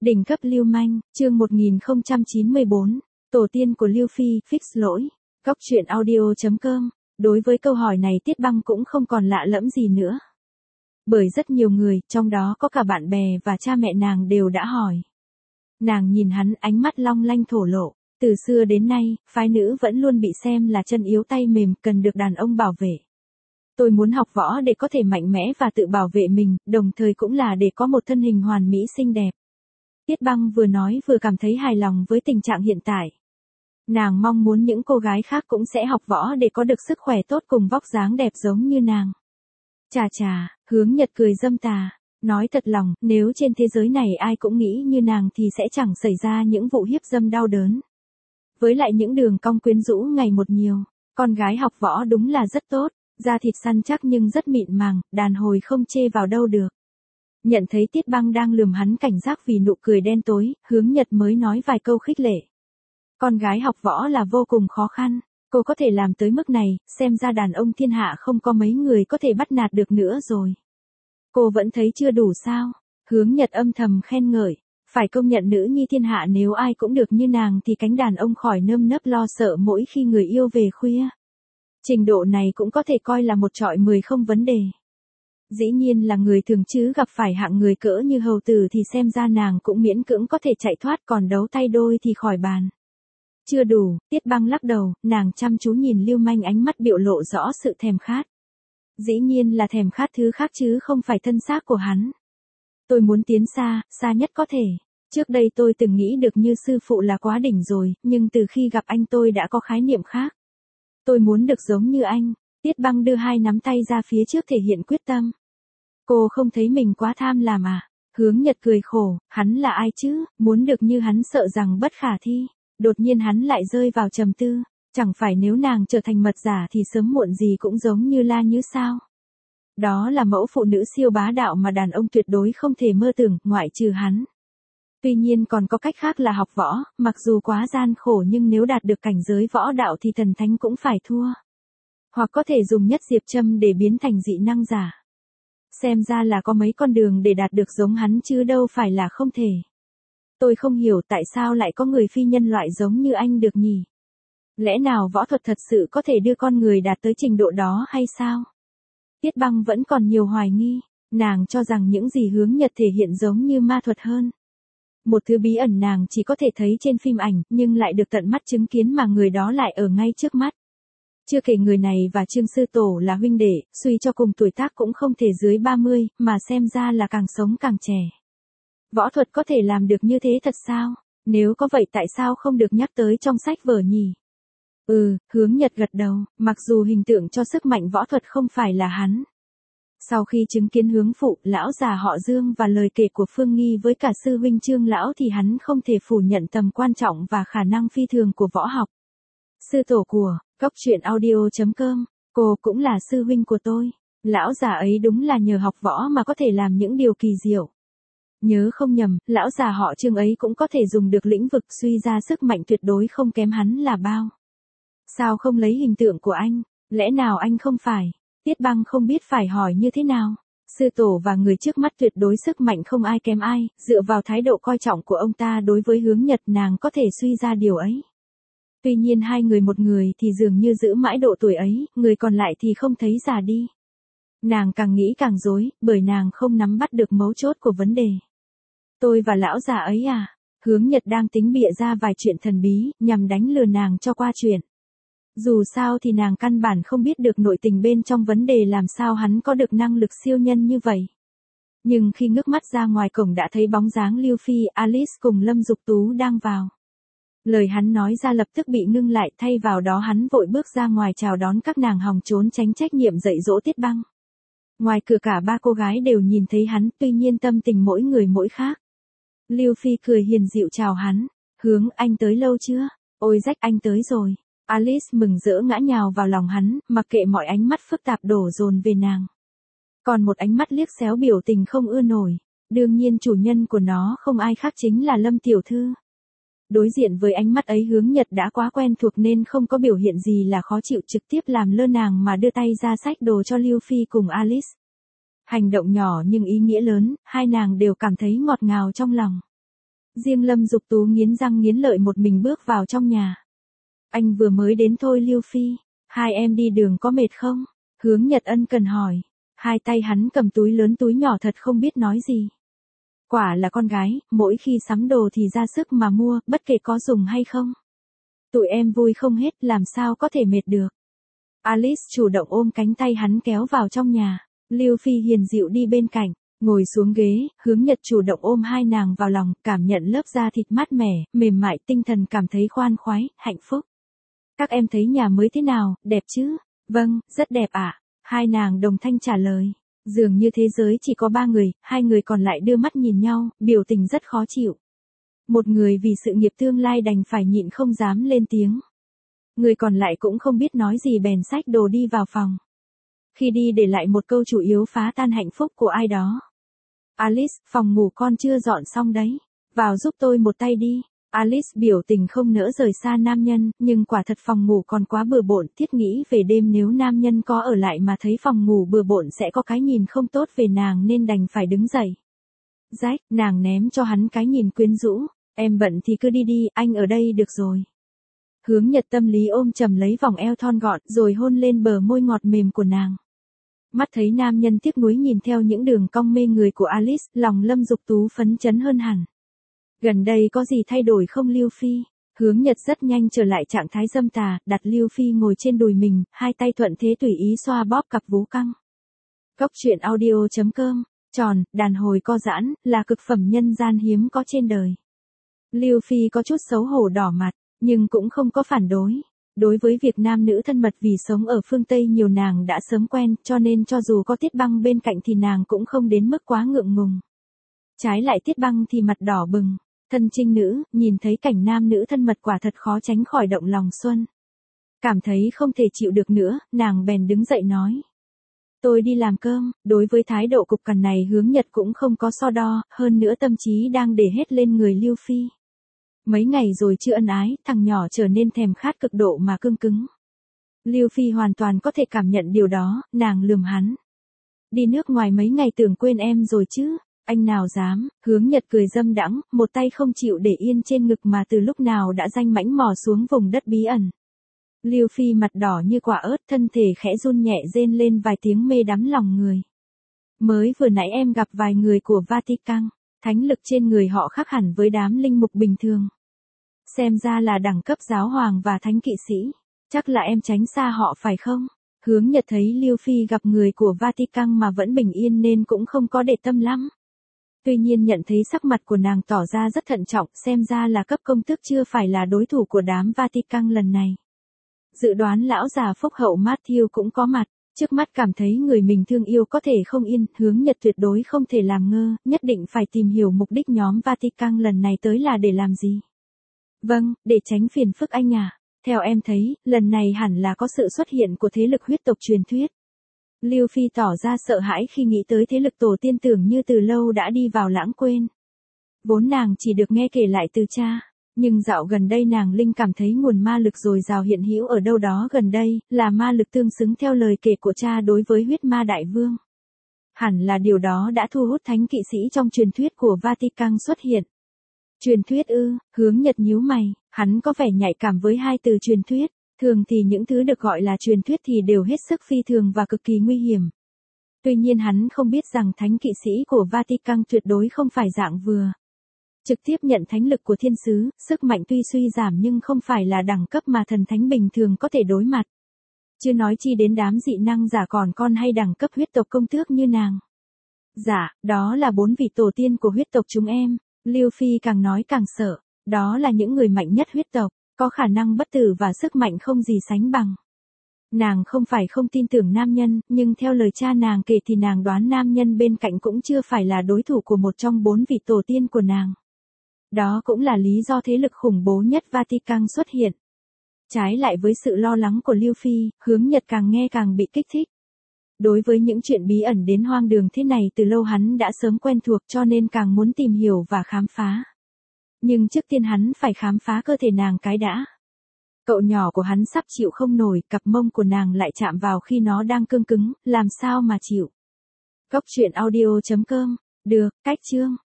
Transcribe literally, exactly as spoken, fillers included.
Đỉnh cấp lưu manh, chương một nghìn không trăm chín mươi bốn, tổ tiên của Lưu Phi, fix lỗi. Góc truyện audio chấm com. Đối với câu hỏi này Tiết Băng cũng không còn lạ lẫm gì nữa. Bởi rất nhiều người, trong đó có cả bạn bè và cha mẹ nàng đều đã hỏi. Nàng nhìn hắn ánh mắt long lanh thổ lộ. Từ xưa đến nay, phái nữ vẫn luôn bị xem là chân yếu tay mềm, cần được đàn ông bảo vệ. Tôi muốn học võ để có thể mạnh mẽ và tự bảo vệ mình, đồng thời cũng là để có một thân hình hoàn mỹ xinh đẹp. Tiết Băng vừa nói vừa cảm thấy hài lòng với tình trạng hiện tại. Nàng mong muốn những cô gái khác cũng sẽ học võ để có được sức khỏe tốt cùng vóc dáng đẹp giống như nàng. Chà chà, Hướng Nhật cười dâm tà, nói thật lòng, nếu trên thế giới này ai cũng nghĩ như nàng thì sẽ chẳng xảy ra những vụ hiếp dâm đau đớn. Với lại những đường cong quyến rũ ngày một nhiều, con gái học võ đúng là rất tốt, da thịt săn chắc nhưng rất mịn màng, đàn hồi không chê vào đâu được. Nhận thấy Tiết Băng đang lườm hắn cảnh giác vì nụ cười đen tối, Hướng Nhật mới nói vài câu khích lệ. Con gái học võ là vô cùng khó khăn, cô có thể làm tới mức này, xem ra đàn ông thiên hạ không có mấy người có thể bắt nạt được nữa rồi. Cô vẫn thấy chưa đủ sao? Hướng Nhật âm thầm khen ngợi, phải công nhận nữ nhi thiên hạ nếu ai cũng được như nàng thì cánh đàn ông khỏi nơm nớp lo sợ mỗi khi người yêu về khuya. Trình độ này cũng có thể coi là một trọi mười không vấn đề. Dĩ nhiên là người thường chứ gặp phải hạng người cỡ như hầu tử thì xem ra nàng cũng miễn cưỡng có thể chạy thoát, còn đấu tay đôi thì khỏi bàn. Chưa đủ, Tiết Băng lắc đầu, nàng chăm chú nhìn Lưu Manh ánh mắt biểu lộ rõ sự thèm khát. Dĩ nhiên là thèm khát thứ khác chứ không phải thân xác của hắn. Tôi muốn tiến xa, xa nhất có thể. Trước đây tôi từng nghĩ được như sư phụ là quá đỉnh rồi, nhưng từ khi gặp anh tôi đã có khái niệm khác. Tôi muốn được giống như anh. Tiết Băng đưa hai nắm tay ra phía trước thể hiện quyết tâm. Cô không thấy mình quá tham làm à? Hướng Nhật cười khổ, hắn là ai chứ, muốn được như hắn sợ rằng bất khả thi. Đột nhiên hắn lại rơi vào trầm tư, chẳng phải nếu nàng trở thành mật giả thì sớm muộn gì cũng giống như La Như sao? Đó là mẫu phụ nữ siêu bá đạo mà đàn ông tuyệt đối không thể mơ tưởng, ngoại trừ hắn. Tuy nhiên còn có cách khác là học võ, mặc dù quá gian khổ nhưng nếu đạt được cảnh giới võ đạo thì thần thánh cũng phải thua. Hoặc có thể dùng nhất diệp châm để biến thành dị năng giả. Xem ra là có mấy con đường để đạt được giống hắn chứ đâu phải là không thể. Tôi không hiểu tại sao lại có người phi nhân loại giống như anh được nhỉ? Lẽ nào võ thuật thật sự có thể đưa con người đạt tới trình độ đó hay sao? Tiết Băng vẫn còn nhiều hoài nghi, nàng cho rằng những gì Hướng Nhật thể hiện giống như ma thuật hơn. Một thứ bí ẩn nàng chỉ có thể thấy trên phim ảnh, nhưng lại được tận mắt chứng kiến mà người đó lại ở ngay trước mắt. Chưa kể người này và Trương Sư Tổ là huynh đệ, suy cho cùng tuổi tác cũng không thể dưới ba mươi, mà xem ra là càng sống càng trẻ. Võ thuật có thể làm được như thế thật sao? Nếu có vậy tại sao không được nhắc tới trong sách vở nhỉ? Ừ, Hướng Nhật gật đầu, mặc dù hình tượng cho sức mạnh võ thuật không phải là hắn. Sau khi chứng kiến Hướng phụ, lão già họ Dương và lời kể của Phương Nghi với cả sư huynh Trương lão thì hắn không thể phủ nhận tầm quan trọng và khả năng phi thường của võ học. Sư tổ của, góc truyện audio chấm com, cô cũng là sư huynh của tôi. Lão già ấy đúng là nhờ học võ mà có thể làm những điều kỳ diệu. Nhớ không nhầm, lão già họ Trương ấy cũng có thể dùng được lĩnh vực suy ra sức mạnh tuyệt đối không kém hắn là bao. Sao không lấy hình tượng của anh? Lẽ nào anh không phải? Tiết Băng không biết phải hỏi như thế nào. Sư tổ và người trước mắt tuyệt đối sức mạnh không ai kém ai, dựa vào thái độ coi trọng của ông ta đối với Hướng Nhật nàng có thể suy ra điều ấy. Tuy nhiên hai người một người thì dường như giữ mãi độ tuổi ấy, người còn lại thì không thấy già đi. Nàng càng nghĩ càng rối, bởi nàng không nắm bắt được mấu chốt của vấn đề. Tôi và lão già ấy à? Hướng Nhật đang tính bịa ra vài chuyện thần bí, nhằm đánh lừa nàng cho qua chuyện. Dù sao thì nàng căn bản không biết được nội tình bên trong vấn đề làm sao hắn có được năng lực siêu nhân như vậy. Nhưng khi ngước mắt ra ngoài cổng đã thấy bóng dáng Lưu Phi, Alice cùng Lâm Dục Tú đang vào. Lời hắn nói ra lập tức bị ngưng lại, thay vào đó hắn vội bước ra ngoài chào đón các nàng hòng trốn tránh trách nhiệm dạy dỗ Tiết Băng. Ngoài cửa cả ba cô gái đều nhìn thấy hắn, tuy nhiên tâm tình mỗi người mỗi khác. Lưu Phi cười hiền dịu chào hắn, Hướng anh tới lâu chưa? Ôi rách anh tới rồi. Alice mừng rỡ ngã nhào vào lòng hắn, mặc kệ mọi ánh mắt phức tạp đổ dồn về nàng. Còn một ánh mắt liếc xéo biểu tình không ưa nổi. Đương nhiên chủ nhân của nó không ai khác chính là Lâm tiểu thư. Đối diện với ánh mắt ấy Hướng Nhật đã quá quen thuộc nên không có biểu hiện gì là khó chịu, trực tiếp làm lơ nàng mà đưa tay ra xách đồ cho Lưu Phi cùng Alice. Hành động nhỏ nhưng ý nghĩa lớn, hai nàng đều cảm thấy ngọt ngào trong lòng. Riêng Lâm Dục Tú nghiến răng nghiến lợi một mình bước vào trong nhà. Anh vừa mới đến thôi Lưu Phi, hai em đi đường có mệt không? Hướng Nhật ân cần hỏi. Hai tay hắn cầm túi lớn túi nhỏ thật không biết nói gì. Quả là con gái, mỗi khi sắm đồ thì ra sức mà mua, bất kể có dùng hay không. Tụi em vui không hết, làm sao có thể mệt được. Alice chủ động ôm cánh tay hắn kéo vào trong nhà. Lưu Phi hiền dịu đi bên cạnh, ngồi xuống ghế, Hướng Nhật chủ động ôm hai nàng vào lòng, cảm nhận lớp da thịt mát mẻ, mềm mại, tinh thần cảm thấy khoan khoái, hạnh phúc. Các em thấy nhà mới thế nào, đẹp chứ? Vâng, rất đẹp ạ. Hai nàng đồng thanh trả lời. Dường như thế giới chỉ có ba người, hai người còn lại đưa mắt nhìn nhau, biểu tình rất khó chịu. Một người vì sự nghiệp tương lai đành phải nhịn không dám lên tiếng. Người còn lại cũng không biết nói gì bèn xách đồ đi vào phòng. Khi đi để lại một câu chủ yếu phá tan hạnh phúc của ai đó. Alice, phòng ngủ con chưa dọn xong đấy. Vào giúp tôi một tay đi. Alice biểu tình không nỡ rời xa nam nhân, nhưng quả thật phòng ngủ còn quá bừa bộn, thiết nghĩ về đêm nếu nam nhân có ở lại mà thấy phòng ngủ bừa bộn sẽ có cái nhìn không tốt về nàng nên đành phải đứng dậy. Rách, nàng ném cho hắn cái nhìn quyến rũ, em bận thì cứ đi đi, anh ở đây được rồi. Hướng Nhật tâm lý ôm chầm lấy vòng eo thon gọn rồi hôn lên bờ môi ngọt mềm của nàng. Mắt thấy nam nhân tiếc nuối nhìn theo những đường cong mê người của Alice, lòng Lâm Dục Tú phấn chấn hơn hẳn. Gần đây có gì thay đổi không Lưu Phi? Hướng Nhật rất nhanh trở lại trạng thái dâm tà, đặt Lưu Phi ngồi trên đùi mình, hai tay thuận thế tùy ý xoa bóp cặp vú căng. Góc truyện audio chấm com, tròn, đàn hồi co giãn, là cực phẩm nhân gian hiếm có trên đời. Lưu Phi có chút xấu hổ đỏ mặt, nhưng cũng không có phản đối. Đối với việc nam nữ thân mật vì sống ở phương Tây nhiều nàng đã sớm quen, cho nên cho dù có Tiết Băng bên cạnh thì nàng cũng không đến mức quá ngượng ngùng. Trái lại Tiết Băng thì mặt đỏ bừng. Thân trinh nữ, nhìn thấy cảnh nam nữ thân mật quả thật khó tránh khỏi động lòng xuân. Cảm thấy không thể chịu được nữa, nàng bèn đứng dậy nói. Tôi đi làm cơm, đối với thái độ cục cằn này Hướng Nhật cũng không có so đo, hơn nữa tâm trí đang để hết lên người Lưu Phi. Mấy ngày rồi chưa ân ái, thằng nhỏ trở nên thèm khát cực độ mà cương cứng. Lưu Phi hoàn toàn có thể cảm nhận điều đó, nàng lườm hắn. Đi nước ngoài mấy ngày tưởng quên em rồi chứ. Anh nào dám, Hướng Nhật cười dâm đãng, một tay không chịu để yên trên ngực mà từ lúc nào đã danh mãnh mò xuống vùng đất bí ẩn. Lưu Phi mặt đỏ như quả ớt, thân thể khẽ run nhẹ rên lên vài tiếng mê đắm lòng người. Mới vừa nãy em gặp vài người của Vatican, thánh lực trên người họ khác hẳn với đám linh mục bình thường. Xem ra là đẳng cấp giáo hoàng và thánh kỵ sĩ, chắc là em tránh xa họ phải không? Hướng Nhật thấy Lưu Phi gặp người của Vatican mà vẫn bình yên nên cũng không có để tâm lắm. Tuy nhiên nhận thấy sắc mặt của nàng tỏ ra rất thận trọng, xem ra là cấp công tước chưa phải là đối thủ của đám Vatican lần này. Dự đoán lão già phúc hậu Matthew cũng có mặt, trước mắt cảm thấy người mình thương yêu có thể không yên, Hướng Nhật tuyệt đối không thể làm ngơ, nhất định phải tìm hiểu mục đích nhóm Vatican lần này tới là để làm gì. Vâng, để tránh phiền phức anh à, theo em thấy, lần này hẳn là có sự xuất hiện của thế lực huyết tộc truyền thuyết. Lưu Phi tỏ ra sợ hãi khi nghĩ tới thế lực tổ tiên tưởng như từ lâu đã đi vào lãng quên. Vốn nàng chỉ được nghe kể lại từ cha, nhưng dạo gần đây nàng linh cảm thấy nguồn ma lực dồi dào hiện hữu ở đâu đó gần đây, là ma lực tương xứng theo lời kể của cha đối với huyết ma đại vương. Hẳn là điều đó đã thu hút thánh kỵ sĩ trong truyền thuyết của Vatican xuất hiện. Truyền thuyết ư? Hướng Nhật nhíu mày, hắn có vẻ nhạy cảm với hai từ truyền thuyết. Thường thì những thứ được gọi là truyền thuyết thì đều hết sức phi thường và cực kỳ nguy hiểm. Tuy nhiên hắn không biết rằng thánh kỵ sĩ của Vatican tuyệt đối không phải dạng vừa. Trực tiếp nhận thánh lực của thiên sứ, sức mạnh tuy suy giảm nhưng không phải là đẳng cấp mà thần thánh bình thường có thể đối mặt. Chưa nói chi đến đám dị năng giả còn con hay đẳng cấp huyết tộc công tước như nàng. Dạ, đó là bốn vị tổ tiên của huyết tộc chúng em. Lưu Phi càng nói càng sợ, đó là những người mạnh nhất huyết tộc. Có khả năng bất tử và sức mạnh không gì sánh bằng. Nàng không phải không tin tưởng nam nhân, nhưng theo lời cha nàng kể thì nàng đoán nam nhân bên cạnh cũng chưa phải là đối thủ của một trong bốn vị tổ tiên của nàng. Đó cũng là lý do thế lực khủng bố nhất Vatican xuất hiện. Trái lại với sự lo lắng của Lưu Phi, Hướng Nhật càng nghe càng bị kích thích. Đối với những chuyện bí ẩn đến hoang đường thế này từ lâu hắn đã sớm quen thuộc cho nên càng muốn tìm hiểu và khám phá. Nhưng trước tiên hắn phải khám phá cơ thể nàng cái đã. Cậu nhỏ của hắn sắp chịu không nổi, cặp mông của nàng lại chạm vào khi nó đang cương cứng, làm sao mà chịu. Góc truyện audio chấm com, được, cách chương.